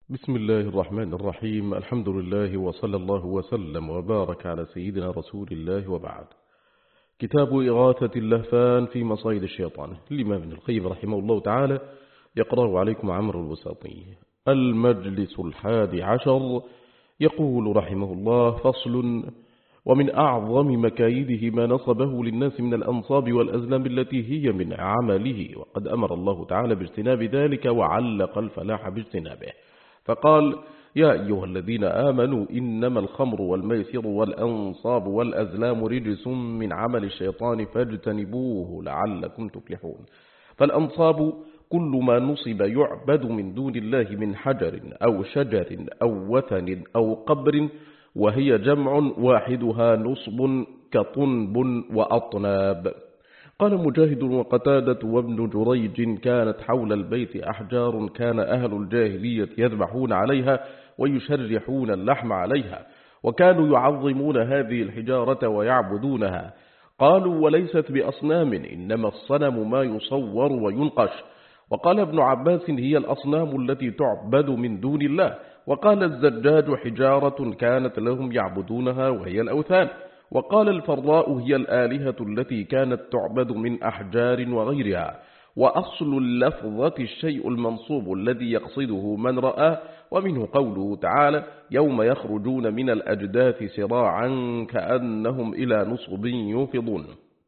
بسم الله الرحمن الرحيم. الحمد لله وصلى الله وسلم وبارك على سيدنا رسول الله وبعد. كتاب إغاثة اللهفان في مصايد الشيطان للإمام ابن القيم رحمه الله تعالى، يقرأ عليكم عمرو الوساطي. المجلس 11. يقول رحمه الله: فصل. ومن أعظم مكايده ما نصبه للناس من الأنصاب والأزلام التي هي من عمله، وقد أمر الله تعالى باجتناب ذلك وعلق الفلاح باجتنابه، فقال: يا أيها الذين آمنوا إنما الخمر والميسر والأنصاب والأزلام رجس من عمل الشيطان فاجتنبوه لعلكم تفلحون. فالأنصاب كل ما نصب يعبد من دون الله من حجر أو شجر أو وثن أو قبر، وهي جمع واحدها نصب كطنب وأطناب. قال مجاهد وقتادة وابن جريج: كانت حول البيت أحجار كان أهل الجاهلية يذبحون عليها ويشرحون اللحم عليها، وكانوا يعظمون هذه الحجارة ويعبدونها. قالوا: وليست بأصنام، إنما الصنم ما يصور وينقش. وقال ابن عباس: هي الأصنام التي تعبد من دون الله. وقال الزجاج: حجارة كانت لهم يعبدونها وهي الأوثان. وقال الفراء: هي الآلهة التي كانت تعبد من أحجار وغيرها. وأصل اللفظة الشيء المنصوب الذي يقصده من رآه، ومنه قوله تعالى: يوم يخرجون من الأجداث سراعا كأنهم إلى نصب يوفضون.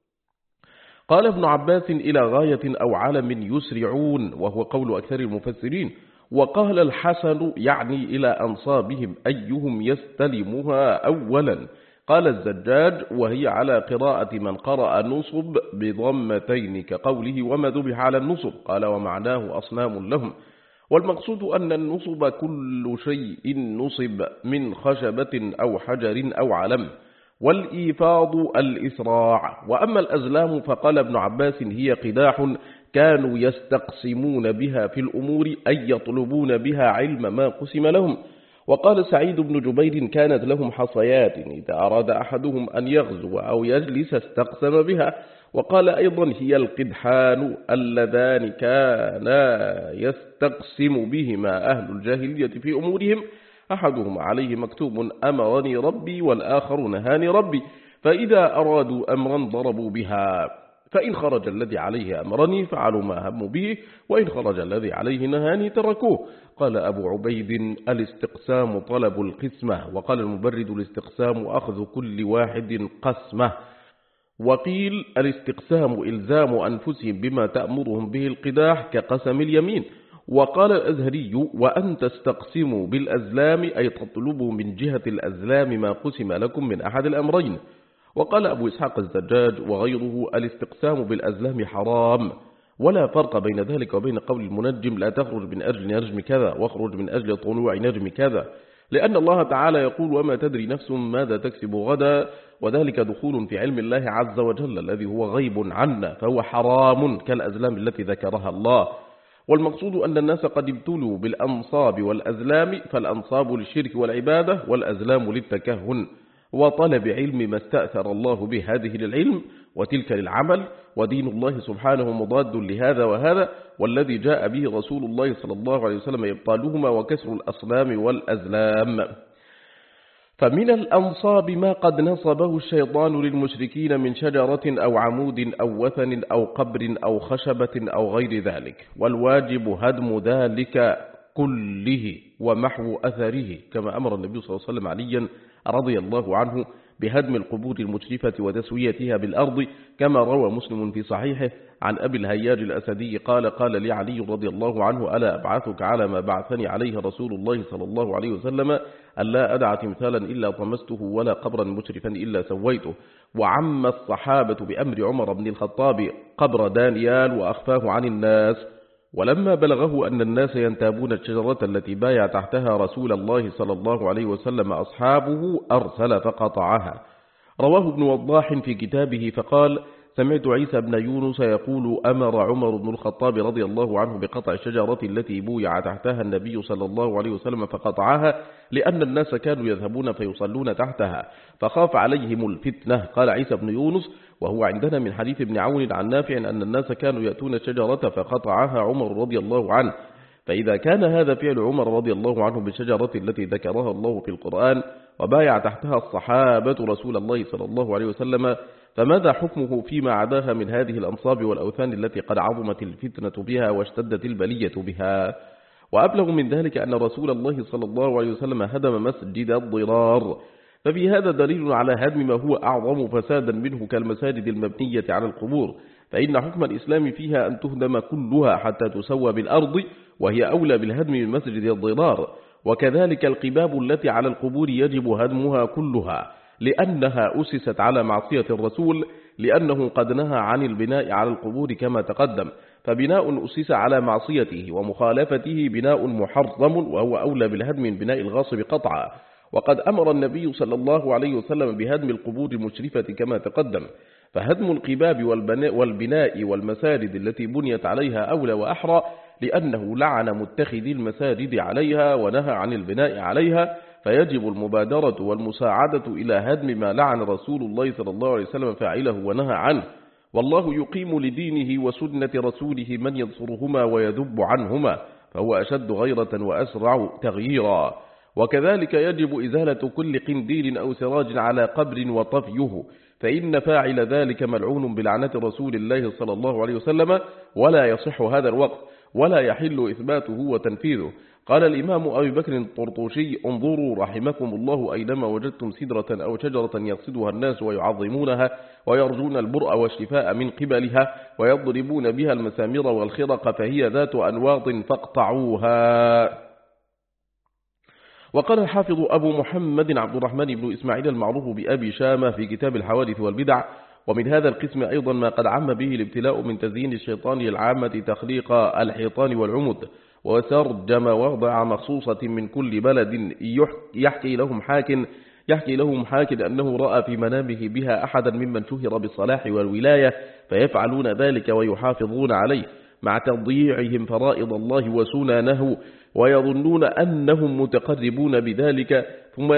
قال ابن عباس: إلى غاية أو علم يسرعون، وهو قول أكثر المفسرين. وقال الحسن: يعني إلى أنصابهم أيهم يستلمها أولا. قال الزجاج: وهي على قراءة من قرأ نصب بضمتين كقوله: وما ذبح على النصب. قال: ومعناه أصنام لهم. والمقصود أن النصب كل شيء نصب من خشبة أو حجر أو علم. والإيفاض الإسراع. وأما الأزلام فقال ابن عباس: هي قداح كانوا يستقسمون بها في الأمور، أي يطلبون بها علم ما قسم لهم. وقال سعيد بن جبير: كانت لهم حصيات، إذا أراد أحدهم أن يغزو أو يجلس استقسم بها. وقال أيضا: هي القدحان اللذان كانا يستقسم بهما أهل الجاهلية في أمورهم، أحدهما عليه مكتوب: أمرني ربي، والآخر نهاني ربي، فإذا أرادوا أمرا ضربوا بها، فإن خرج الذي عليه أمرني فعلوا ما هموا به، وإن خرج الذي عليه نهاني تركوه. قال أبو عبيد: الاستقسام طلب القسمة. وقال المبرد: الاستقسام أخذ كل واحد قسمة. وقيل: الاستقسام إلزام أنفسهم بما تأمرهم به القداح كقسم اليمين. وقال الأزهري: وأن تستقسموا بالأزلام، أي تطلبوا من جهة الأزلام ما قسم لكم من أحد الأمرين. وقال أبو إسحاق الزجاج وغيره: الاستقسام بالأزلام حرام، ولا فرق بين ذلك وبين قول المنجم: لا تخرج من أجل نجم كذا واخرج من أجل طلوع نجم كذا، لأن الله تعالى يقول: وما تدري نفس ماذا تكسب غدا، وذلك دخول في علم الله عز وجل الذي هو غيب عنا، فهو حرام كالأزلام التي ذكرها الله. والمقصود أن الناس قد ابتلوا بالأنصاب والأزلام، فالأنصاب للشرك والعبادة، والأزلام للتكهن وطلب علم ما استأثر الله به، هذه للعلم وتلك للعمل. ودين الله سبحانه مضاد لهذا وهذا، والذي جاء به رسول الله صلى الله عليه وسلم إبطالهما وكسر الأصنام والأزلام. فمن الأنصاب ما قد نصبه الشيطان للمشركين من شجرة أو عمود أو وثن أو قبر أو خشبة أو غير ذلك، والواجب هدم ذلك كله ومحو أثره، كما أمر النبي صلى الله عليه وسلم عليا رضي الله عنه بهدم القبور المشرفة وتسويتها بالأرض، كما روى مسلم في صحيحه عن أبي الهياج الأسدي قال: قال لي علي رضي الله عنه: ألا أبعثك على ما بعثني عليه رسول الله صلى الله عليه وسلم، ألا أدع تمثالا إلا طمسته ولا قبرا مشرفا إلا سويته. وعم الصحابة بأمر عمر بن الخطاب قبر دانيال وأخفاه عن الناس. ولما بلغه أن الناس ينتابون الشجرة التي بايع تحتها رسول الله صلى الله عليه وسلم أصحابه، أرسل فقطعها. رواه ابن وضاح في كتابه فقال: سمعت عيسى بن يونس يقول: أمر عمر بن الخطاب رضي الله عنه بقطع الشجرة التي بويع تحتها النبي صلى الله عليه وسلم فقطعها، لأن الناس كانوا يذهبون فيصلون تحتها فخاف عليهم الفتنة. قال عيسى بن يونس: وهو عندنا من حديث ابن عون عن نافع أن الناس كانوا يأتون الشجرة فقطعها عمر رضي الله عنه، فإذا كان هذا فعل عمر رضي الله عنه بالشجرة التي ذكرها الله في القرآن وبايع تحتها الصحابة رسول الله صلى الله عليه وسلم، فماذا حكمه فيما عداها من هذه الأنصاب والأوثان التي قد عظمت الفتنة بها واشتدت البلية بها؟ وأبلغ من ذلك أن رسول الله صلى الله عليه وسلم هدم مسجد الضرار، ففي هذا دليل على هدم ما هو أعظم فسادا منه كالمساجد المبنية على القبور، فإن حكم الإسلام فيها أن تهدم كلها حتى تسوى بالأرض، وهي أولى بالهدم من مسجد الضرار. وكذلك القباب التي على القبور يجب هدمها كلها، لأنها أسست على معصية الرسول، لأنه قد نهى عن البناء على القبور كما تقدم، فبناء أسس على معصيته ومخالفته بناء محرم، وهو أولى بالهدم من بناء الغاصب قطعا. وقد أمر النبي صلى الله عليه وسلم بهدم القبور المشرفة كما تقدم، فهدم القباب والبناء والمساجد التي بنيت عليها أولى وأحرى، لأنه لعن متخذي المساجد عليها ونهى عن البناء عليها، فيجب المبادرة والمساعدة إلى هدم ما لعن رسول الله صلى الله عليه وسلم فاعله ونهى عنه. والله يقيم لدينه وسنة رسوله من ينصرهما ويذب عنهما، فهو أشد غيرة وأسرع تغييرا. وكذلك يجب إزالة كل قنديل أو سراج على قبر وطفيه، فإن فاعل ذلك ملعون بلعنة رسول الله صلى الله عليه وسلم، ولا يصح هذا الوقت ولا يحل إثباته وتنفيذه. قال الإمام أبي بكر الطرطوشي: انظروا رحمكم الله أينما وجدتم سدرة أو شجرة يقصدها الناس ويعظمونها ويرجون البرء والشفاء من قبلها ويضربون بها المسامير والخرق فهي ذات أنواط فاقطعوها. وقال الحافظ أبو محمد عبد الرحمن بن إسماعيل المعروف بأبي شامة في كتاب الحوادث والبدع: ومن هذا القسم أيضا ما قد عم به الابتلاء من تزيين الشيطان للعامة تخليق الحيطان والعمد، وترجم وضع مخصوصة من كل بلد يحكي لهم حاك أنه رأى في منامه بها أحدا ممن شهر بالصلاح والولاية، فيفعلون ذلك ويحافظون عليه مع تضييعهم فرائض الله وسننه، ويظنون أنهم متقربون بذلك، ثم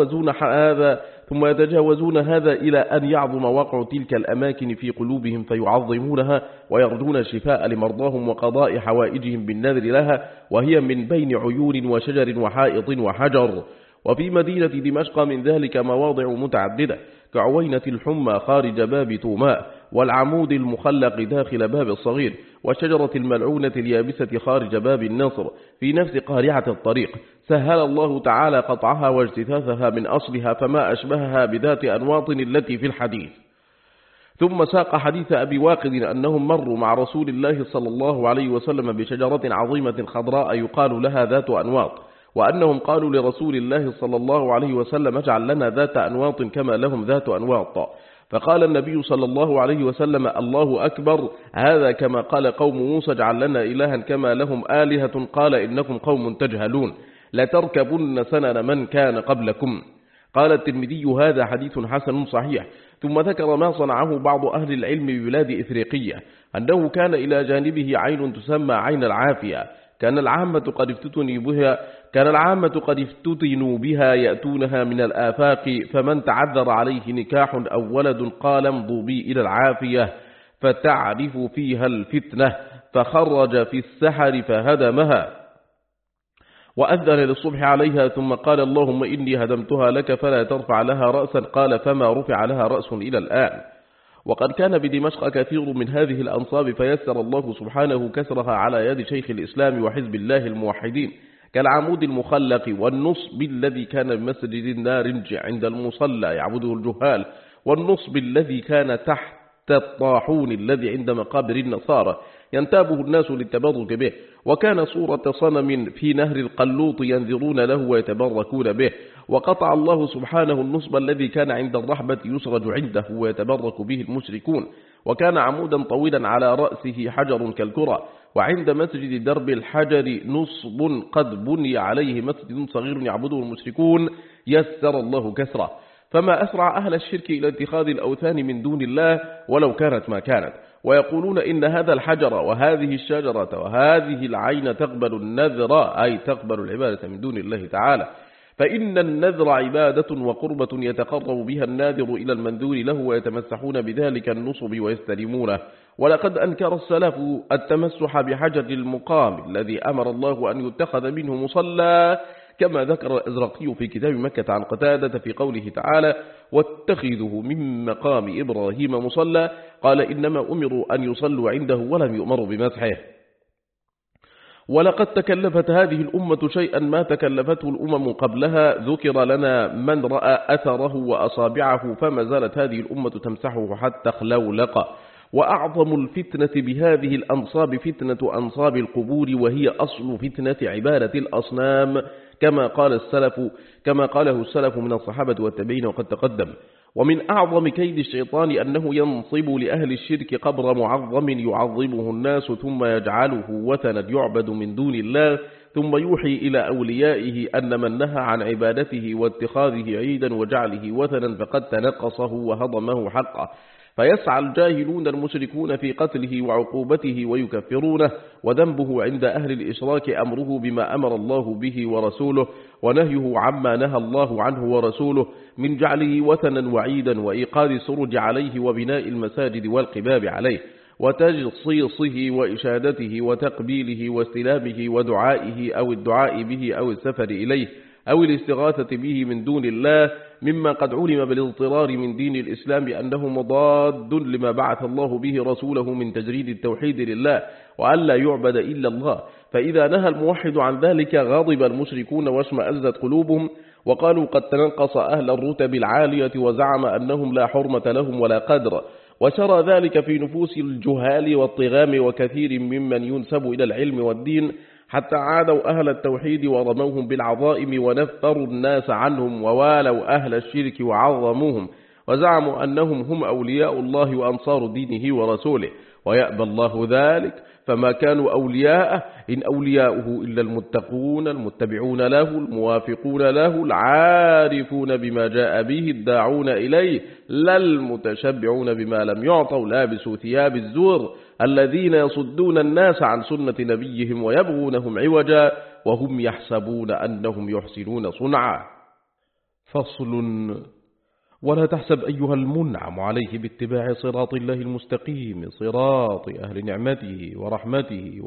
يتجاوزون هذا إلى أن يعظم وقع تلك الأماكن في قلوبهم فيعظمونها ويرجون الشفاء لمرضاهم وقضاء حوائجهم بالنذر لها، وهي من بين عيون وشجر وحائط وحجر. وفي مدينة دمشق من ذلك مواضع متعددة، كعوينة الحمى خارج باب توماء، والعمود المخلق داخل باب الصغير، والشجرة الملعونة اليابسة خارج باب النصر في نفس قارعة الطريق، سهل الله تعالى قطعها واجتثاثها من أصلها، فما أشبهها بذات أنواط التي في الحديث. ثم ساق حديث أبي واقد أنهم مروا مع رسول الله صلى الله عليه وسلم بشجرة عظيمة خضراء يقال لها ذات أنواط، وأنهم قالوا لرسول الله صلى الله عليه وسلم: اجعل لنا ذات أنواط كما لهم ذات أنواط. فقال النبي صلى الله عليه وسلم: الله أكبر، هذا كما قال قوم موسى: اجعل لنا إلها كما لهم آلهة، قال إنكم قوم تجهلون، لتركبن سنن من كان قبلكم. قال الترمذي: هذا حديث حسن صحيح. ثم ذكر ما صنعه بعض أهل العلم ببلاد إفريقية، أنه كان إلى جانبه عين تسمى عين العافية، كان العامة قد افتتنوا بها يأتونها من الآفاق، فمن تعذر عليه نكاح أو ولد قال: امضوا بي إلى العافية فتعرف فيها الفتنة، فخرج في السحر فهدمها وأذن للصبح عليها، ثم قال: اللهم إني هدمتها لك فلا ترفع لها رأسا. قال: فما رفع لها رأس إلى الآن. وقد كان بدمشق كثير من هذه الأنصاب، فيسر الله سبحانه كسرها على يد شيخ الإسلام وحزب الله الموحدين، كالعمود المخلق، والنصب الذي كان بمسجد النارنج عند المصلى يعبده الجهال، والنصب الذي كان تحت الطاحون الذي عند مقابر النصارى ينتابه الناس للتبرك به، وكان صورة صنم في نهر القلوط ينذرون له ويتبركون به. وقطع الله سبحانه النصب الذي كان عند الرحبة يسرج عنده ويتبرك به المشركون، وكان عمودا طويلا على رأسه حجر كالكرة، وعند مسجد درب الحجر نصب قد بني عليه مسجد صغير يعبده المشركون، يسر الله كسره. فما أسرع أهل الشرك إلى اتخاذ الأوثان من دون الله ولو كانت ما كانت، ويقولون إن هذا الحجر وهذه الشجرة وهذه العين تقبل النذر، أي تقبل العبادة من دون الله تعالى، فإن النذر عبادة وقربة يتقرب بها الناذر إلى المنذور له، ويتمسحون بذلك النصب ويستلمونه، ولقد أنكر السلف التمسح بحجر المقام الذي أمر الله أن يتخذ منه مصلى، كما ذكر الأزرقي في كتاب مكة عن قتادة في قوله تعالى واتخذه من مقام إبراهيم مصلى، قال إنما أمروا أن يصلوا عنده ولم يؤمروا بمسحه. ولقد تكلفت هذه الأمة شيئا ما تكلفته الأمم قبلها، ذكر لنا من رأى أثره وأصابعه، فما زالت هذه الأمة تمسحه حتى خلولق. وأعظم الفتنة بهذه الأنصاب فتنة أنصاب القبور، وهي أصل فتنة عبادة الأصنام، كما قاله السلف من الصحابة والتابعين وقد تقدم. ومن أعظم كيد الشيطان أنه ينصب لأهل الشرك قبر معظم يعظمه الناس، ثم يجعله وثنا يعبد من دون الله، ثم يوحي إلى أوليائه أن من نهى عن عبادته واتخاذه عيدا وجعله وثنا فقد تنقصه وهضمه حقه، فيسعى الجاهلون المشركون في قتله وعقوبته ويكفرونه، وذنبه عند أهل الإشراك أمره بما أمر الله به ورسوله، ونهيه عما نهى الله عنه ورسوله من جعله وثنا وعيدا وإيقاد السرج عليه وبناء المساجد والقباب عليه وتجصيصه وإشادته وتقبيله واستلامه ودعائه أو الدعاء به أو السفر إليه أو الاستغاثة به من دون الله، مما قد علم بالاضطرار من دين الإسلام بأنه مضاد لما بعث الله به رسوله من تجريد التوحيد لله وأن لا يعبد إلا الله. فإذا نهى الموحد عن ذلك غضب المشركون واشمأزت قلوبهم، وقالوا قد تنقص أهل الرتب العالية، وزعم أنهم لا حرمة لهم ولا قدر، وشرى ذلك في نفوس الجهال والطغام وكثير ممن ينسب إلى العلم والدين، حتى عادوا أهل التوحيد ورموهم بالعظائم ونفروا الناس عنهم، ووالوا أهل الشرك وعظموهم، وزعموا أنهم هم أولياء الله وأنصار دينه ورسوله، ويأبى الله ذلك، فما كانوا أولياءه إن أولياؤه إلا المتقون المتبعون له الموافقون له العارفون بما جاء به الداعون إليه، لا المتشبعون بما لم يعطوا لابسوا ثياب الزور الذين يصدون الناس عن سنة نبيهم ويبغونهم عوجا وهم يحسبون أنهم يحسنون صنعا. فصل. ولا تحسب أيها المنعم عليه باتباع صراط الله المستقيم صراط أهل نعمته ورحمته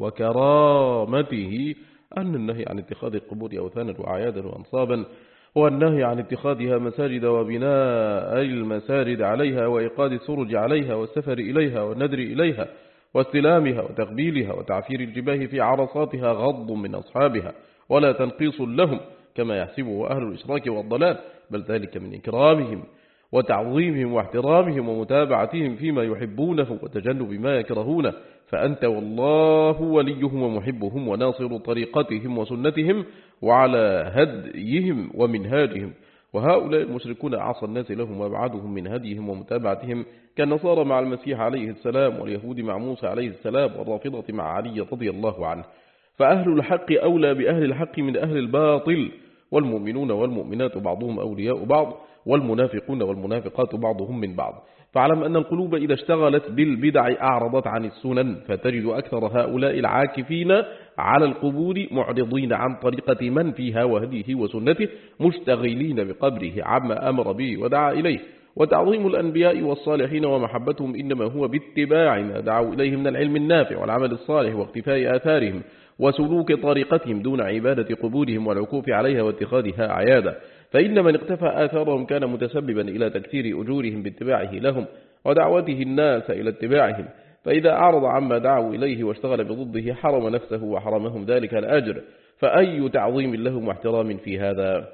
وكرامته أن النهي عن اتخاذ القبور أوثانا وأعيادا وأنصابا، والنهي عن اتخاذها مساجد وبناء المساجد عليها وإيقاد السرج عليها والسفر إليها والنذر إليها واستلامها وتقبيلها وتعفير الجباه في عرصاتها غض من أصحابها ولا تنقيص لهم كما يحسبه أهل الإشراك والضلال، بل ذلك من إكرامهم وتعظيمهم واحترامهم ومتابعتهم فيما يحبونه وتجنب ما يكرهونه، فأنت والله وليهم ومحبهم وناصر طريقتهم وسنتهم وعلى هديهم ومنهاجهم. وهؤلاء المشركون أعصى الناس لهم وأبعدهم من هديهم ومتابعتهم، كالنصارى مع المسيح عليه السلام، واليهود مع موسى عليه السلام، والرافضة مع علي رضي الله عنه. فأهل الحق أولى بأهل الحق من أهل الباطل، والمؤمنون والمؤمنات بعضهم أولياء بعض، والمنافقون والمنافقات بعضهم من بعض. فاعلم أن القلوب إذا اشتغلت بالبدع أعرضت عن السنن، فتجد أكثر هؤلاء العاكفين على القبور معرضين عن طريقة من فيها وهديه وسنته، مشتغلين بقبره عما أمر به ودعا إليه. وتعظيم الأنبياء والصالحين ومحبتهم إنما هو باتباع ما دعوا إليه من العلم النافع والعمل الصالح واقتفاء آثارهم وسلوك طريقتهم دون عبادة قبورهم والعكوف عليها واتخاذها أعيادا، فإن من اقتفى آثارهم كان متسببا إلى تكثير أجورهم باتباعه لهم ودعوته الناس إلى اتباعهم، فإذا أعرض عما دعوا إليه واشتغل بضده حرم نفسه وحرمهم ذلك الأجر، فأي تعظيم لهم واحترام في هذا؟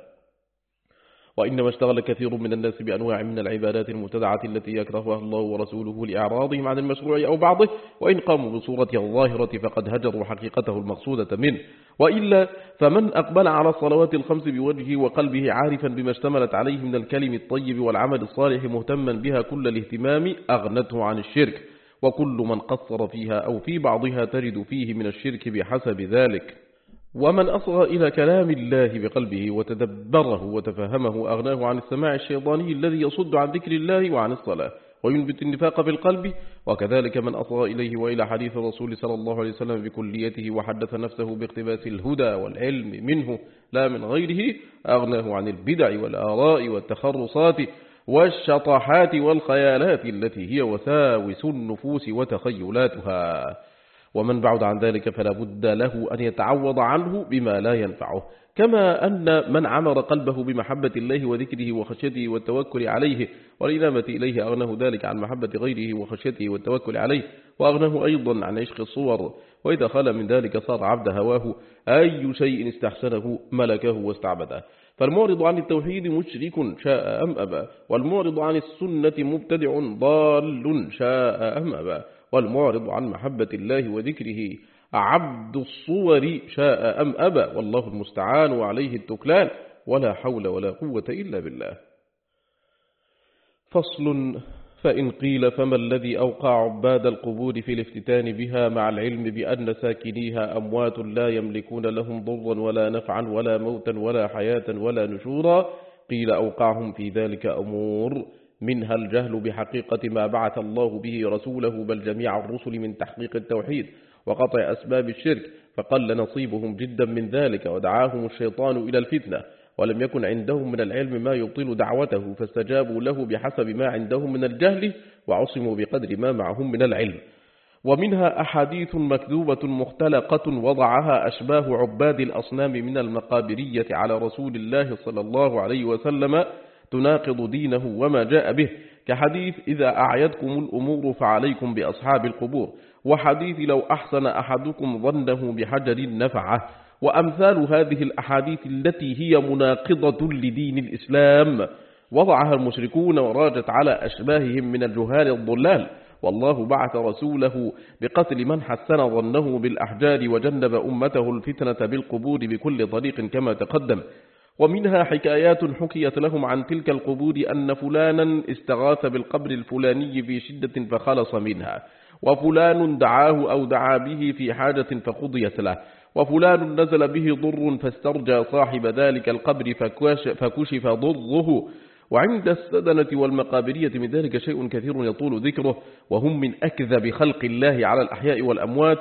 وإنما اشتغل كثير من الناس بأنواع من العبادات المبتدعة التي يكرهها الله ورسوله لإعراضهم عن المشروع أو بعضه، وإن قاموا بصورته الظاهرة فقد هجروا حقيقته المقصودة منه. وإلا فمن أقبل على الصلوات الخمس بوجهه وقلبه عارفا بما اشتملت عليه من الكلم الطيب والعمل الصالح مهتما بها كل الاهتمام أغنته عن الشرك، وكل من قصر فيها أو في بعضها تجد فيه من الشرك بحسب ذلك. ومن أصغى إلى كلام الله بقلبه وتدبره وتفهمه أغناه عن السماع الشيطاني الذي يصد عن ذكر الله وعن الصلاة وينبت النفاق في القلب، وكذلك من أصغى إليه وإلى حديث الرسول صلى الله عليه وسلم بكليته وحدث نفسه باقتباس الهدى والعلم منه لا من غيره أغناه عن البدع والآراء والتخرصات والشطحات والخيالات التي هي وساوس النفوس وتخيلاتها. ومن بعد عن ذلك فلا بد له أن يتعوض عنه بما لا ينفعه، كما أن من عمر قلبه بمحبة الله وذكره وخشيته والتوكل عليه والإنابة إليه أغنه ذلك عن محبة غيره وخشيته والتوكل عليه، وأغنه أيضا عن عشق الصور، وإذا خلى من ذلك صار عبد هواه، أي شيء استحسنه ملكه واستعبده. فالمعرض عن التوحيد مشرك شاء أم أبى، والمعرض عن السنة مبتدع ضال شاء أم أبى، والمعرض عن محبة الله وذكره عبد الصور شاء أم أبى، والله المستعان وعليه التكلان، ولا حول ولا قوة إلا بالله. فصل. فإن قيل فما الذي أوقع عباد القبور في الافتتان بها مع العلم بأن ساكنيها أموات لا يملكون لهم ضرا ولا نفعا ولا موتا ولا حياة ولا نشورا؟ قيل أوقعهم في ذلك أمور، منها الجهل بحقيقة ما بعث الله به رسوله بل جميع الرسل من تحقيق التوحيد وقطع أسباب الشرك، فقل نصيبهم جدا من ذلك، ودعاهم الشيطان إلى الفتنة، ولم يكن عندهم من العلم ما يبطل دعوته، فاستجابوا له بحسب ما عندهم من الجهل، وعصموا بقدر ما معهم من العلم. ومنها أحاديث مكذوبة مختلقة وضعها أشباه عباد الأصنام من المقابرية على رسول الله صلى الله عليه وسلم تناقض دينه وما جاء به، كحديث إذا أعيتكم الأمور فعليكم بأصحاب القبور، وحديث لو أحسن أحدكم ظنه بحجر نفعه، وأمثال هذه الأحاديث التي هي مناقضة لدين الإسلام وضعها المشركون وراجت على أشباههم من الجهال الضلال. والله بعث رسوله بقتل من حسن ظنه بالأحجار وجنب أمته الفتنة بالقبور بكل طريق كما تقدم. ومنها حكايات حكيت لهم عن تلك القبور أن فلانا استغاث بالقبر الفلاني في شدة فخلص منها، وفلان دعاه أو دعا به في حاجة فقضيت له، وفلان نزل به ضر فاسترجى صاحب ذلك القبر فكشف ضره. وعند السدنة والمقابرية من ذلك شيء كثير يطول ذكره، وهم من أكذب خلق الله على الأحياء والأموات،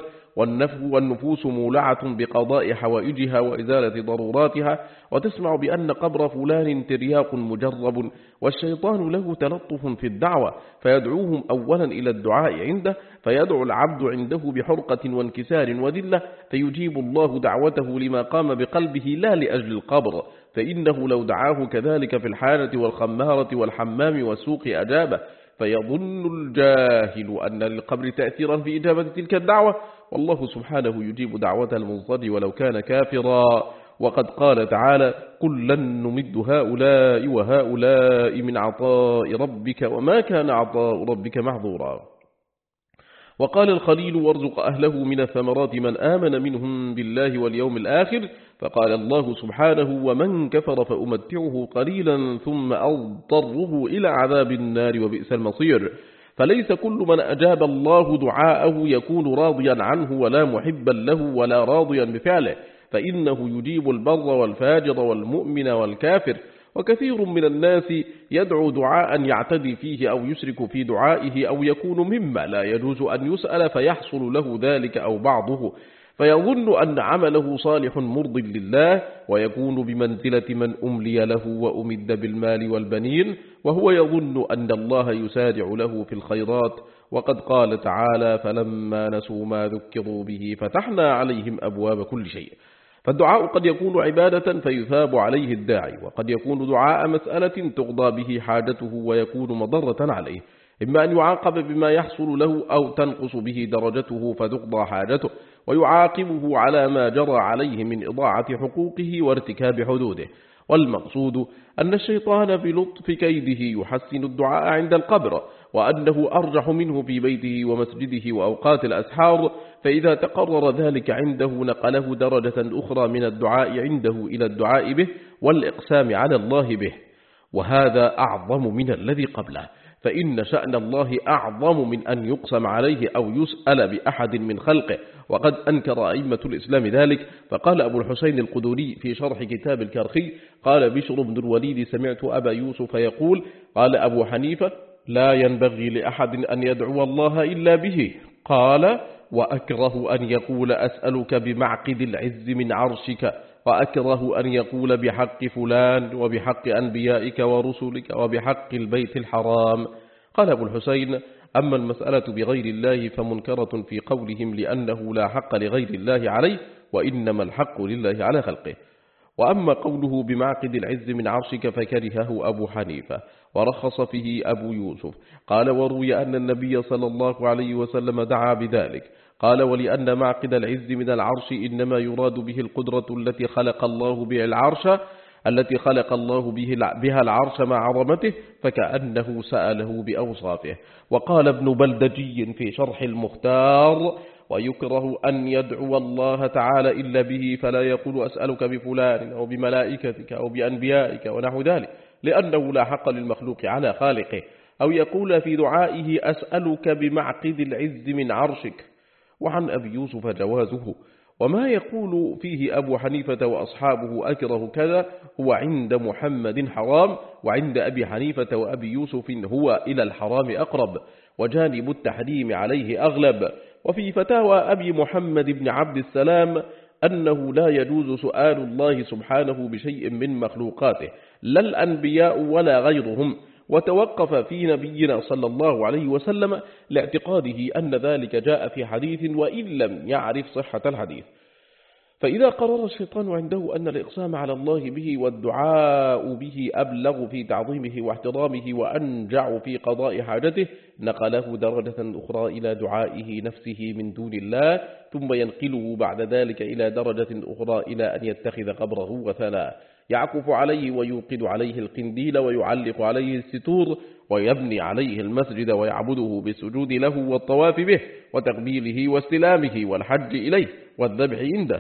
والنفوس مولعة بقضاء حوائجها وإزالة ضروراتها، وتسمع بأن قبر فلان ترياق مجرب، والشيطان له تلطف في الدعوة، فيدعوهم أولا إلى الدعاء عنده، فيدعو العبد عنده بحرقة وانكسار وذلة، فيجيب الله دعوته لما قام بقلبه لا لأجل القبر، فإنه لو دعاه كذلك في الحانة والخمارة والحمام والسوق أجابه، فيظن الجاهل أن للقبر تأثيرا في إجابة تلك الدعوة، والله سبحانه يجيب دعوة المضطر ولو كان كافرا. وقد قال تعالى: قل لن نمد هؤلاء وهؤلاء من عطاء ربك وما كان عطاء ربك محظورا. وقال الخليل: وارزق أهله من الثمرات من آمن منهم بالله واليوم الآخر. فقال الله سبحانه: ومن كفر فأمتعه قليلا ثم أضطره إلى عذاب النار وبئس المصير. فليس كل من أجاب الله دعاءه يكون راضيا عنه ولا محبا له ولا راضيا بفعله، فإنه يجيب البر والفاجر والمؤمن والكافر. وكثير من الناس يدعو دعاء يعتدي فيه أو يشرك في دعائه أو يكون مما لا يجوز أن يسأل فيحصل له ذلك أو بعضه، فيظن أن عمله صالح مرض لله، ويكون بمنزلة من أملي له وأمد بالمال والبنين، وهو يظن أن الله يسارع له في الخيرات. وقد قال تعالى: فلما نسوا ما ذكروا به فتحنا عليهم أبواب كل شيء. فالدعاء قد يكون عبادة فيثاب عليه الداعي، وقد يكون دعاء مسألة تقضى به حاجته ويكون مضرة عليه، إما أن يعاقب بما يحصل له أو تنقص به درجته فتقضى حاجته، ويعاقبه على ما جرى عليه من إضاعة حقوقه وارتكاب حدوده. والمقصود أن الشيطان بلطف كيده يحسن الدعاء عند القبر، وأنه أرجح منه في بيته ومسجده وأوقات الأسحار، فإذا تقرر ذلك عنده نقله درجة أخرى من الدعاء عنده إلى الدعاء به والإقسام على الله به، وهذا أعظم من الذي قبله، فإن شأن الله أعظم من أن يقسم عليه أو يسأل بأحد من خلقه. وقد أنكر أئمة الإسلام ذلك، فقال أبو الحسين القدوري في شرح كتاب الكرخي: قال بشر بن الوليد: سمعت أبا يوسف يقول: قال أبو حنيفة: لا ينبغي لأحد أن يدعو الله إلا به. قال: وأكره أن يقول: أسألك بمعقد العز من عرشك. وأكره أن يقول بحق فلان وبحق أنبيائك ورسلك وبحق البيت الحرام. قال أبو الحسين: أما المسألة بغير الله فمنكرة في قولهم، لأنه لا حق لغير الله عليه، وإنما الحق لله على خلقه. وأما قوله بمعقد العز من عرشك فكرهه أبو حنيفة ورخص فيه أبو يوسف. قال: وروي أن النبي صلى الله عليه وسلم دعا بذلك. قال: ولأن معقد العز من العرش إنما يراد به القدرة التي خلق الله بها العرش مع عظمته، فكأنه سأله بأوصافه. وقال ابن بلدجي في شرح المختار: ويكره أن يدعو الله تعالى إلا به، فلا يقول أسألك بفلان أو بملائكتك أو بأنبيائك ونحو ذلك، لأنه لا حق للمخلوق على خالقه. أو يقول في دعائه: أسألك بمعقد العز من عرشك. وعن أبي يوسف جوازه. وما يقول فيه أبو حنيفة وأصحابه أكره كذا هو عند محمد حرام، وعند أبي حنيفة وأبي يوسف هو إلى الحرام أقرب، وجانب التحريم عليه أغلب. وفي فتاوى أبي محمد بن عبد السلام أنه لا يجوز سؤال الله سبحانه بشيء من مخلوقاته، لا الأنبياء ولا غيرهم. وتوقف في نبينا صلى الله عليه وسلم لاعتقاده أن ذلك جاء في حديث وإن لم يعرف صحة الحديث. فإذا قرر الشيطان عنده أن الإقسام على الله به والدعاء به أبلغ في تعظيمه واحترامه وأنجع في قضاء حاجته، نقله درجة أخرى إلى دعائه نفسه من دون الله، ثم ينقله بعد ذلك إلى درجة أخرى إلى أن يتخذ قبره وثنا يعكف عليه ويوقد عليه القنديل ويعلق عليه الستور ويبني عليه المسجد ويعبده بالسجود له والطواف به وتقبيله واستلامه والحج إليه والذبح عنده.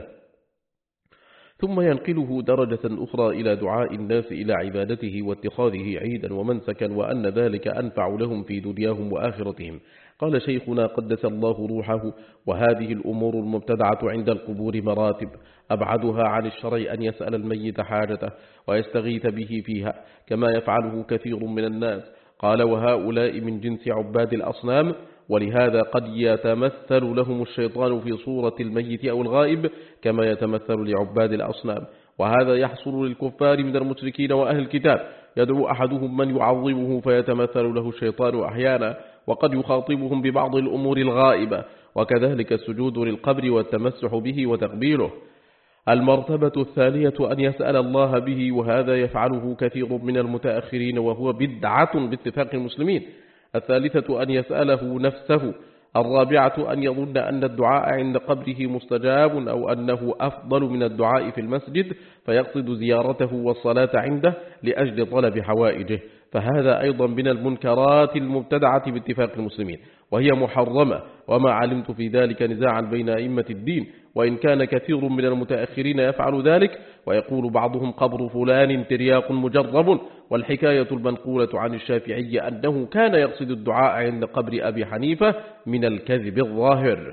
ثم ينقله درجة أخرى إلى دعاء الناس إلى عبادته واتخاذه عيدا ومنسكا، وأن ذلك أنفع لهم في دنياهم وآخرتهم. قال شيخنا قدس الله روحه: وهذه الأمور المبتدعة عند القبور مراتب، أبعدها عن الشرع أن يسأل الميت حاجته ويستغيث به فيها، كما يفعله كثير من الناس. قال: وهؤلاء من جنس عباد الأصنام، ولهذا قد يتمثل لهم الشيطان في صورة الميت أو الغائب كما يتمثل لعباد الأصنام. وهذا يحصل للكفار من المشركين وأهل الكتاب، يدعو أحدهم من يعظمه فيتمثل له الشيطان أحيانا، وقد يخاطبهم ببعض الأمور الغائبة، وكذلك السجود للقبر والتمسح به وتقبيله. المرتبة الثانية أن يسأل الله به، وهذا يفعله كثير من المتأخرين وهو بدعة باتفاق المسلمين. الثالثة أن يسأله نفسه. الرابعة أن يظن أن الدعاء عند قبره مستجاب، أو أنه أفضل من الدعاء في المسجد، فيقصد زيارته والصلاة عنده لأجل طلب حوائجه، فهذا أيضا من المنكرات المبتدعة باتفاق المسلمين، وهي محرمة، وما علمت في ذلك نزاعا بين أئمة الدين، وإن كان كثير من المتأخرين يفعل ذلك. ويقول بعضهم: قبر فلان ترياق مجرب. والحكاية المنقولة عن الشافعي أنه كان يقصد الدعاء عند قبر أبي حنيفة من الكذب الظاهر.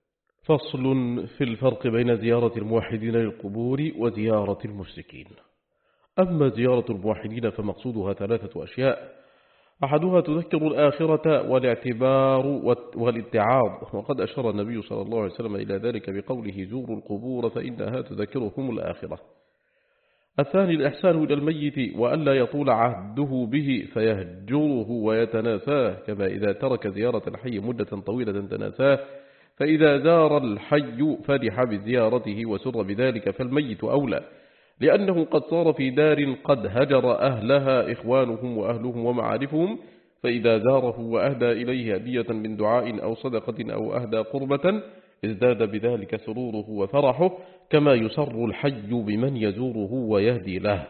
فصل في الفرق بين زيارة الموحدين للقبور وزيارة المشركين. أما زيارة الموحدين فمقصودها 3 أشياء: أحدها تذكر الآخرة والاعتبار والاتعاظ، وقد أشار النبي صلى الله عليه وسلم إلى ذلك بقوله: زوروا القبور فإنها تذكرهم الآخرة. الثاني الإحسان إلى الميت، وألا يطول عهده به فيهجره ويتناساه، كما إذا ترك زيارة الحي مدة طويلة تناساه، فإذا زار الحي فرح بزيارته وسر بذلك، فالميت أولى، لأنه قد صار في دار قد هجر أهلها إخوانهم وأهلهم ومعارفهم، فإذا زاره وأهدى إليه هدية من دعاء أو صدقة أو أهدى قربة ازداد بذلك سروره وفرحه، كما يسر الحي بمن يزوره ويهدي له.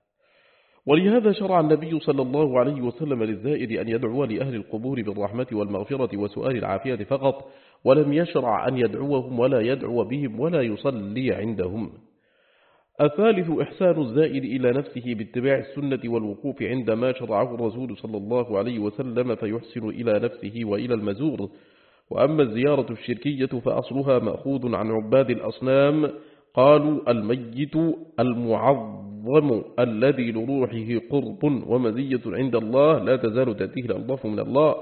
ولهذا شرع النبي صلى الله عليه وسلم للزائر أن يدعو لأهل القبور بالرحمة والمغفرة وسؤال العافية فقط، ولم يشرع أن يدعوهم ولا يدعو بهم ولا يصلي عندهم. الثالث إحسان الزائر إلى نفسه باتباع السنة والوقوف عندما شرعه الرسول صلى الله عليه وسلم، فيحسن إلى نفسه وإلى المزور. وأما الزيارة الشركية فأصلها مأخوذ عن عباد الأصنام، قالوا: الميت المعظم الذي لروحه قرب ومزية عند الله لا تزال تأتيه الألطاف من الله.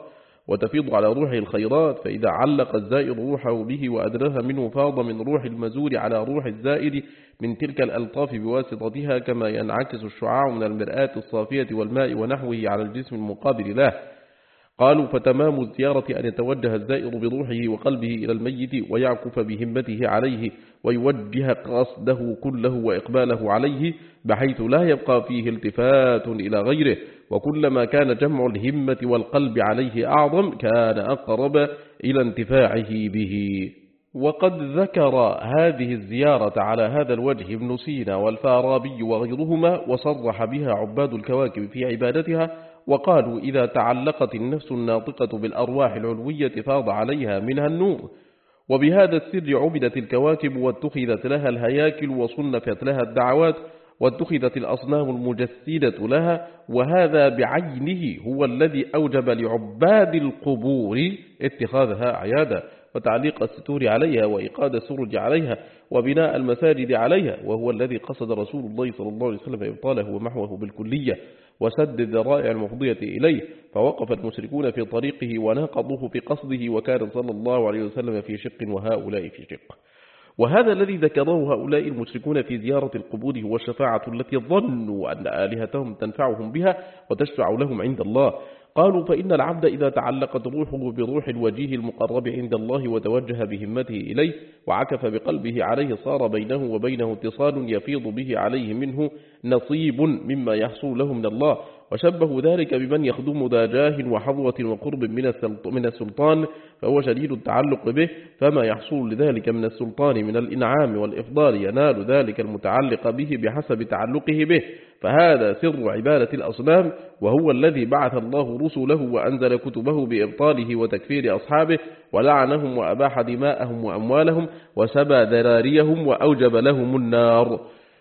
وتفيض على روحه الخيرات، فإذا علق الزائر روحه به وأدرها منه فاض من روح المزور على روح الزائر من تلك الألطاف بواسطتها، كما ينعكس الشعاع من المرآة الصافية والماء ونحوه على الجسم المقابل له. قالوا فتمام الزيارة أن يتوجه الزائر بروحه وقلبه إلى الميت ويعكف بهمته عليه ويوجه قصده كله وإقباله عليه، بحيث لا يبقى فيه التفات إلى غيره، وكلما كان جمع الهمة والقلب عليه أعظم كان أقرب إلى انتفاعه به. وقد ذكر هذه الزيارة على هذا الوجه ابن سينا والفارابي وغيرهما، وصرح بها عباد الكواكب في عبادتها، وقالوا إذا تعلقت النفس الناطقة بالأرواح العلوية فاض عليها منها النور. وبهذا السر عبدت الكواكب واتخذت لها الهياكل وصنفت لها الدعوات واتخذت الأصنام المجسدة لها، وهذا بعينه هو الذي أوجب لعباد القبور اتخاذها أعيادا وتعليق الستور عليها وإيقاد السرج عليها وبناء المساجد عليها، وهو الذي قصد رسول الله صلى الله عليه وسلم إبطاله ومحوه بالكلية وسد الذرائع المفضية إليه، فوقف المشركون في طريقه وناقضوه في قصده، وكان صلى الله عليه وسلم في شق وهؤلاء في شق. وهذا الذي ذكره هؤلاء المشركون في زيارة القبور هو الشفاعة التي ظنوا أن آلهتهم تنفعهم بها وتشفع لهم عند الله. قالوا فإن العبد إذا تعلقت روحه بروح الوجيه المقرب عند الله وتوجه بهمته إليه وعكف بقلبه عليه، صار بينه وبينه اتصال يفيض به عليه منه نصيب مما يحصل له من الله. وشبه ذلك بمن يخدم ذا جاه وحظوة وقرب من السلطان، فهو شديد التعلق به، فما يحصل لذلك من السلطان من الإنعام والإفضال ينال ذلك المتعلق به بحسب تعلقه به. فهذا سر عبادة الأصنام، وهو الذي بعث الله رسله وأنزل كتبه بإبطاله وتكفير أصحابه، ولعنهم وأباح دماءهم وأموالهم وسبى ذراريهم وأوجب لهم النار.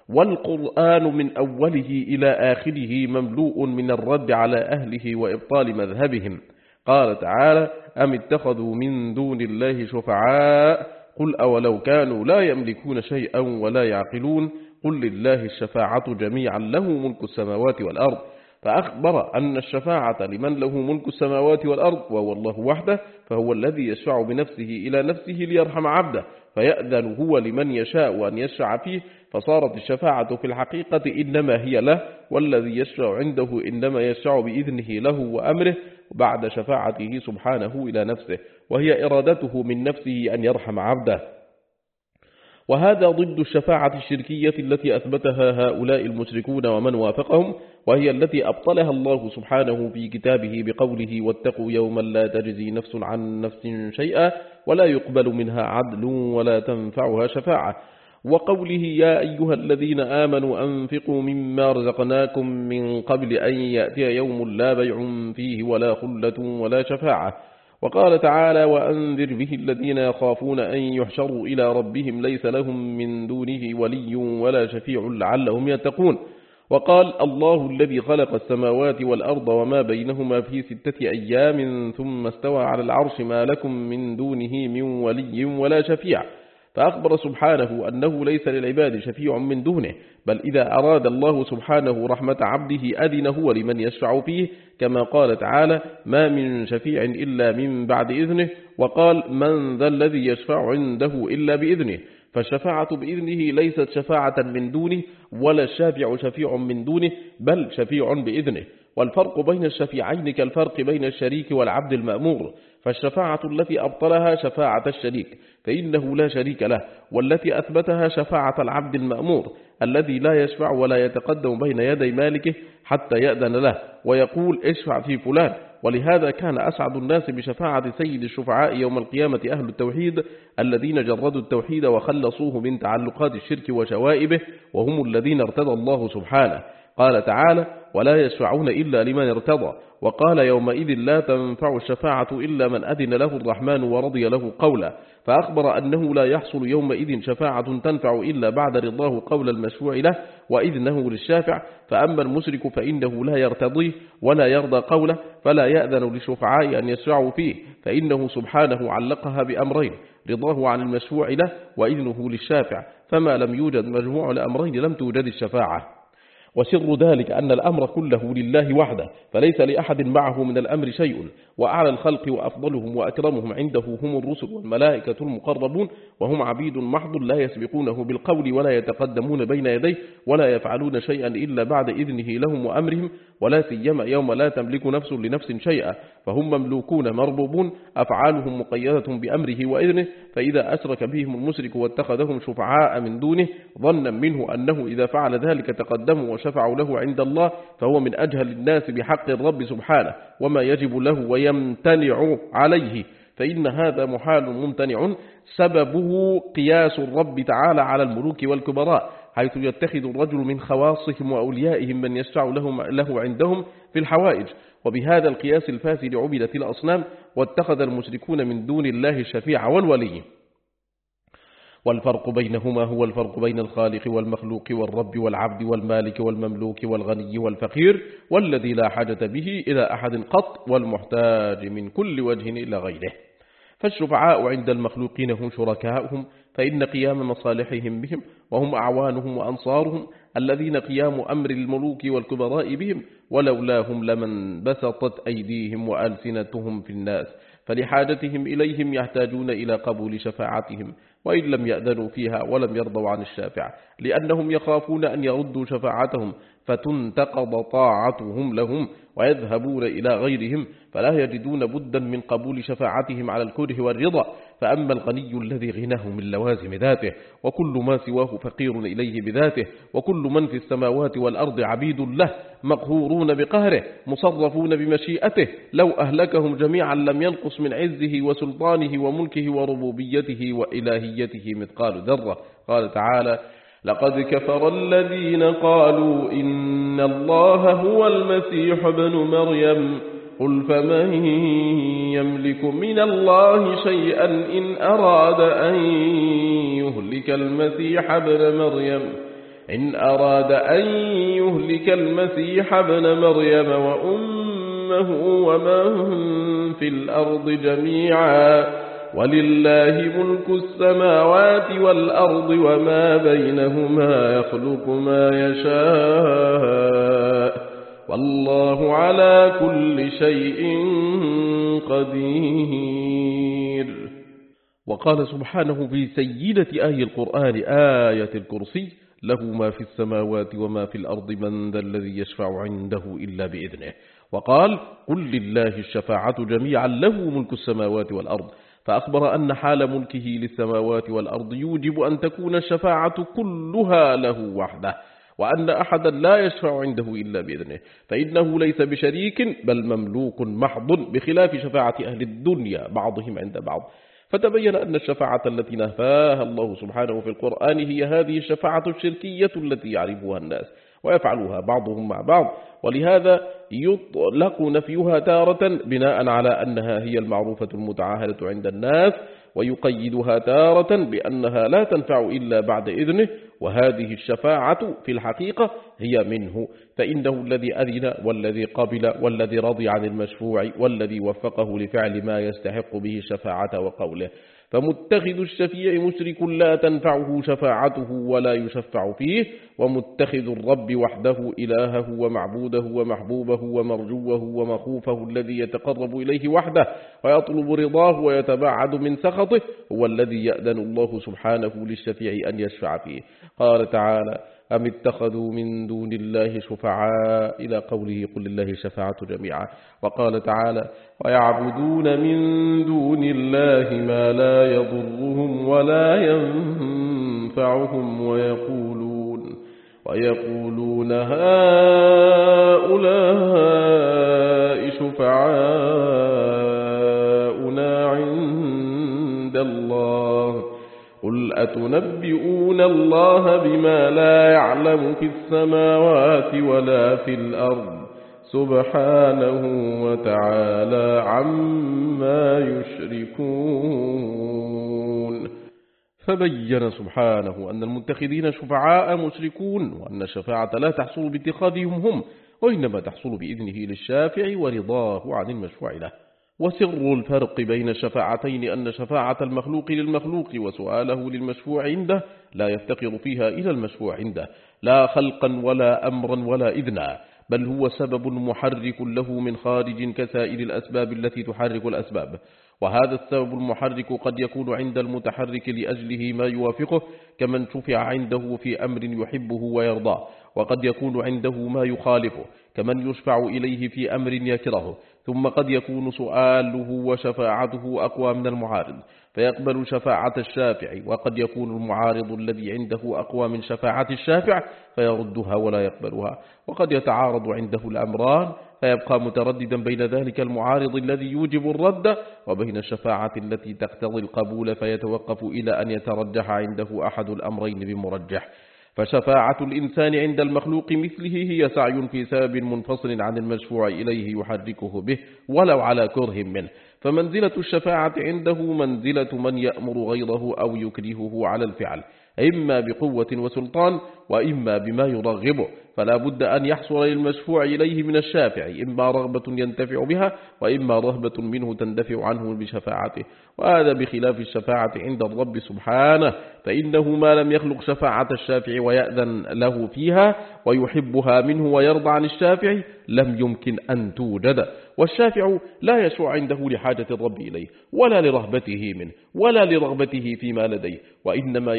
والقرآن من أوله إلى آخره مملوء من الرد على أهله وإبطال مذهبهم. قال تعالى أم اتخذوا من دون الله شفعاء قل أولو كانوا لا يملكون شيئا ولا يعقلون قل لله الشفاعة جميعا له ملك السماوات والأرض. فأخبر أن الشفاعة لمن له ملك السماوات والأرض وهو الله وحده، فهو الذي يشفع بنفسه إلى نفسه ليرحم عبده، فيأذن هو لمن يشاء أن يشفع فيه، فصارت الشفاعة في الحقيقة إنما هي له، والذي يشفع عنده إنما يشفع بإذنه له وأمره بعد شفاعته سبحانه إلى نفسه، وهي إرادته من نفسه أن يرحم عبده. وهذا ضد الشفاعة الشركية التي أثبتها هؤلاء المشركون ومن وافقهم، وهي التي أبطلها الله سبحانه في كتابه بقوله واتقوا يوما لا تجزي نفس عن نفس شيئا ولا يقبل منها عدل ولا تنفعها شفاعة، وقوله يا أيها الذين آمنوا أنفقوا مما رزقناكم من قبل أن يأتي يوم لا بيع فيه ولا خلة ولا شفاعة. وقال تعالى وأنذر به الذين يخافون أن يحشروا إلى ربهم ليس لهم من دونه ولي ولا شفيع لعلهم يتقون. وقال الله الذي خلق السماوات والأرض وما بينهما في 6 أيام ثم استوى على العرش ما لكم من دونه من ولي ولا شفيع. فأخبر سبحانه أنه ليس للعباد شفيع من دونه، بل إذا أراد الله سبحانه رحمة عبده أذن هو لمن يشفع فيه، كما قال تعالى ما من شفيع إلا من بعد إذنه، وقال من ذا الذي يشفع عنده إلا بإذنه. فالشفاعة بإذنه ليست شفاعة من دونه، ولا الشافع شفيع من دونه، بل شفيع بإذنه. والفرق بين الشفيعين كالفرق بين الشريك والعبد المأمور، فالشفاعة التي أبطلها شفاعة الشريك فإنه لا شريك له، والتي أثبتها شفاعة العبد المأمور الذي لا يشفع ولا يتقدم بين يدي مالكه حتى يأذن له ويقول اشفع في فلان. ولهذا كان أسعد الناس بشفاعة سيد الشفعاء يوم القيامة أهل التوحيد الذين جردوا التوحيد وخلصوه من تعلقات الشرك وشوائبه، وهم الذين ارتضى الله سبحانه. قال تعالى ولا يشفعون إلا لمن ارتضى، وقال يومئذ لا تنفع الشفاعة إلا من أذن له الرحمن ورضي له قولا. فأخبر أنه لا يحصل يومئذ شفاعة تنفع إلا بعد رضاه قول المشفوع له وإذنه للشافع. فأما المشرك فإنه لا يرتضيه ولا يرضى قوله، فلا يأذن للشفعاء أن يشفعوا فيه، فإنه سبحانه علقها بأمرين: رضاه عن المشفوع له وإذنه للشافع، فما لم يوجد مجموع الأمرين لم توجد الشفاعة. وسر ذلك أن الأمر كله لله وحده، فليس لأحد معه من الأمر شيء. وأعلى الخلق وأفضلهم وأكرمهم عنده هم الرسل والملائكة المقربون، وهم عبيد محض لا يسبقونه بالقول ولا يتقدمون بين يديه ولا يفعلون شيئا إلا بعد إذنه لهم وأمرهم، ولا سيما يوم لا تملك نفس لنفس شيئا، فهم مملوكون مربوبون، أفعالهم مقيدة بأمره وإذنه. فإذا أشرك بهم المشرك واتخذهم شفعاء من دونه ظنا منه أنه إذا فعل ذلك تقدموا وشفعوا له عند الله، فهو من أجهل الناس بحق الرب سبحانه وما يجب له ويمتنع عليه، فإن هذا محال ممتنع، سببه قياس الرب تعالى على الملوك والكبراء، حيث يتخذ الرجل من خواصهم وأوليائهم من يشفع له عندهم في الحوائج. وبهذا القياس الفاسد عبدت الأصنام، واتخذ المشركون من دون الله الشفيع والولي. والفرق بينهما هو الفرق بين الخالق والمخلوق والرب والعبد والمالك والمملوك والغني والفقير، والذي لا حاجة به إلى أحد قط، والمحتاج من كل وجه إلى غيره. فالشفعاء عند المخلوقين هم شركاؤهم، فإن قيام مصالحهم بهم وهم أعوانهم وأنصارهم، الذين قيام أمر الملوك والكبراء بهم، ولولاهم لمن بسطت أيديهم وألسنتهم في الناس، فلحاجتهم إليهم يحتاجون إلى قبول شفاعتهم، وإن لم يأذنوا فيها ولم يرضوا عن الشافع، لأنهم يخافون أن يردوا شفاعتهم فتنتقض طاعتهم لهم ويذهبون إلى غيرهم، فلا يجدون بدا من قبول شفاعتهم على الكره والرضا. فأما الغني الذي غناه من لوازم ذاته، وكل ما سواه فقير إليه بذاته، وكل من في السماوات والأرض عبيد له مقهورون بقهره مصرفون بمشيئته، لو أهلكهم جميعا لم ينقص من عزه وسلطانه وملكه وربوبيته وإلهيته مثقال ذرة. قال تعالى: لقد كفر الذين قالوا إن الله هو المسيح ابن مريم، قل فمن يملك من الله شيئا إن أراد أن يهلك المسيح ابن مريم وأمه ومن في الأرض جميعا، ولله ملك السماوات والأرض وما بينهما، يخلق ما يشاء، والله على كل شيء قدير. وقال سبحانه في سيدة آي القرآن آية الكرسي: له ما في السماوات وما في الأرض، من ذا الذي يشفع عنده إلا بإذنه. وقال: قل لله الشفاعة جميعا له ملك السماوات والأرض، فأخبر أن حال ملكه للسماوات والأرض يوجب أن تكون الشفاعة كلها له وحده، وأن أحدا لا يشفع عنده إلا بإذنه، فإنه ليس بشريك بل مملوك محض، بخلاف شفاعة أهل الدنيا بعضهم عند بعض. فتبين أن الشفاعة التي نفاها الله سبحانه في القرآن هي هذه الشفاعة الشركية التي يعرفها الناس ويفعلها بعضهم مع بعض، ولهذا يطلق نفيها تارة بناء على أنها هي المعروفة المتعاهدة عند الناس، ويقيدها تارة بأنها لا تنفع إلا بعد إذنه، وهذه الشفاعة في الحقيقة هي منه، فإنه الذي أذن والذي قبل والذي رضي عن المشفوع والذي وفقه لفعل ما يستحق به الشفاعة وقوله. فمتخذ الشفيع مشرك لا تنفعه شفاعته ولا يشفع فيه، ومتخذ الرب وحده إلهه ومعبوده ومحبوبه ومرجوه ومخوفه الذي يتقرب إليه وحده ويطلب رضاه ويتبعد من سخطه، هو الذي يأذن الله سبحانه للشفيع أن يشفع فيه. قال تعالى: أم اتخذوا من دون الله شفعاء، إلى قوله: قل لله الشفاعة جميعا. وقال تعالى: ويعبدون من دون الله ما لا يضرهم ولا ينفعهم ويقولون هؤلاء شفعاؤنا عند الله، قل أتنبئون الله بما لا يعلم في السماوات ولا في الأرض، سبحانه وتعالى عما يشركون. فبين سبحانه أن المتخذين شفعاء مشركون، وأن الشفاعة لا تحصل باتخاذهم هم، وإنما تحصل بإذنه للشافع ورضاه عن المشفوع له. وسر الفرق بين الشفاعتين أن شفاعة المخلوق للمخلوق وسؤاله للمشفوع عنده لا يفتقر فيها إلى المشفوع عنده، لا خلقا ولا أمرا ولا إذنا، بل هو سبب محرك له من خارج كسائر الأسباب التي تحرك الأسباب. وهذا السبب المحرك قد يكون عند المتحرك لأجله ما يوافقه كمن شفع عنده في أمر يحبه ويرضاه، وقد يكون عنده ما يخالفه كمن يشفع إليه في أمر يكرهه. ثم قد يكون سؤاله وشفاعته أقوى من المعارض فيقبل شفاعة الشافع، وقد يكون المعارض الذي عنده أقوى من شفاعة الشافع فيردها ولا يقبلها. وقد يتعارض عنده الأمران فيبقى مترددا بين ذلك المعارض الذي يوجب الرد وبين الشفاعة التي تقتضي القبول، فيتوقف إلى أن يترجح عنده أحد الأمرين بمرجح. فشفاعة الإنسان عند المخلوق مثله هي سعي في سبب منفصل عن المشفوع إليه يحركه به ولو على كره منه. فمنزلة الشفاعة عنده منزلة من يأمر غيره أو يكرهه على الفعل، إما بقوة وسلطان وإما بما يرغبه، فلا بد أن يحصل للمشفوع إليه من الشافع إما رغبة ينتفع بها وإما رهبة منه تندفع عنه بشفاعته. وهذا بخلاف الشفاعة عند الرب سبحانه، فإنه ما لم يخلق شفاعة الشافع ويأذن له فيها ويحبها منه ويرضى عن الشافع لم يمكن أن توجد. والشافع لا يشفع عنده لحاجة الرب إليه ولا لرهبته منه ولا لرغبته فيما لديه، وإنما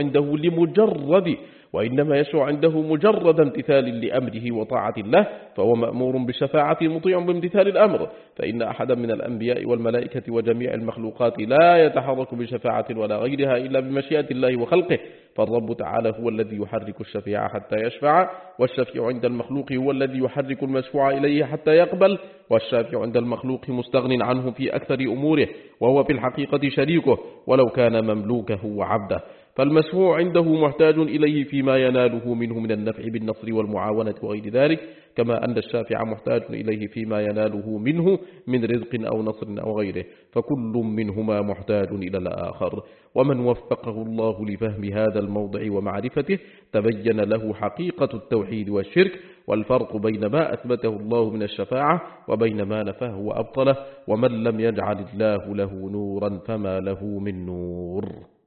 يشفع عنده مجرد امتثال لأمره وطاعة له، فهو مأمور بالشفاعة مطيع بامتثال الأمر. فإن أحدا من الأنبياء والملائكة وجميع المخلوقات لا يتحرك بشفاعة ولا غيرها إلا بمشيئة الله وخلقه، فالرب تعالى هو الذي يحرك الشفيع حتى يشفع، والشفيع عند المخلوق هو الذي يحرك المشفوع إليه حتى يقبل، والشافع عند المخلوق مستغن عنه في أكثر أموره وهو في الحقيقة شريكه ولو كان مملوكه وعبده. فالمشفوع عنده محتاج إليه فيما يناله منه من النفع بالنصر والمعاونة وغير ذلك، كما أن الشافع محتاج إليه فيما يناله منه من رزق أو نصر أو غيره، فكل منهما محتاج إلى الآخر. ومن وفقه الله لفهم هذا الموضع ومعرفته تبين له حقيقة التوحيد والشرك، والفرق بين ما أثبته الله من الشفاعة وبين ما نفاه وأبطله. ومن لم يجعل الله له نورا فما له من نور.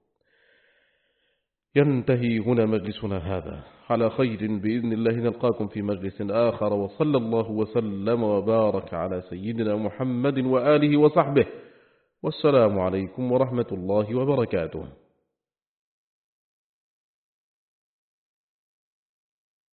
ينتهي هنا مجلسنا هذا، على خير بإذن الله نلقاكم في مجلس آخر، وصلى الله وسلم وبارك على سيدنا محمد وآله وصحبه، والسلام عليكم ورحمة الله وبركاته.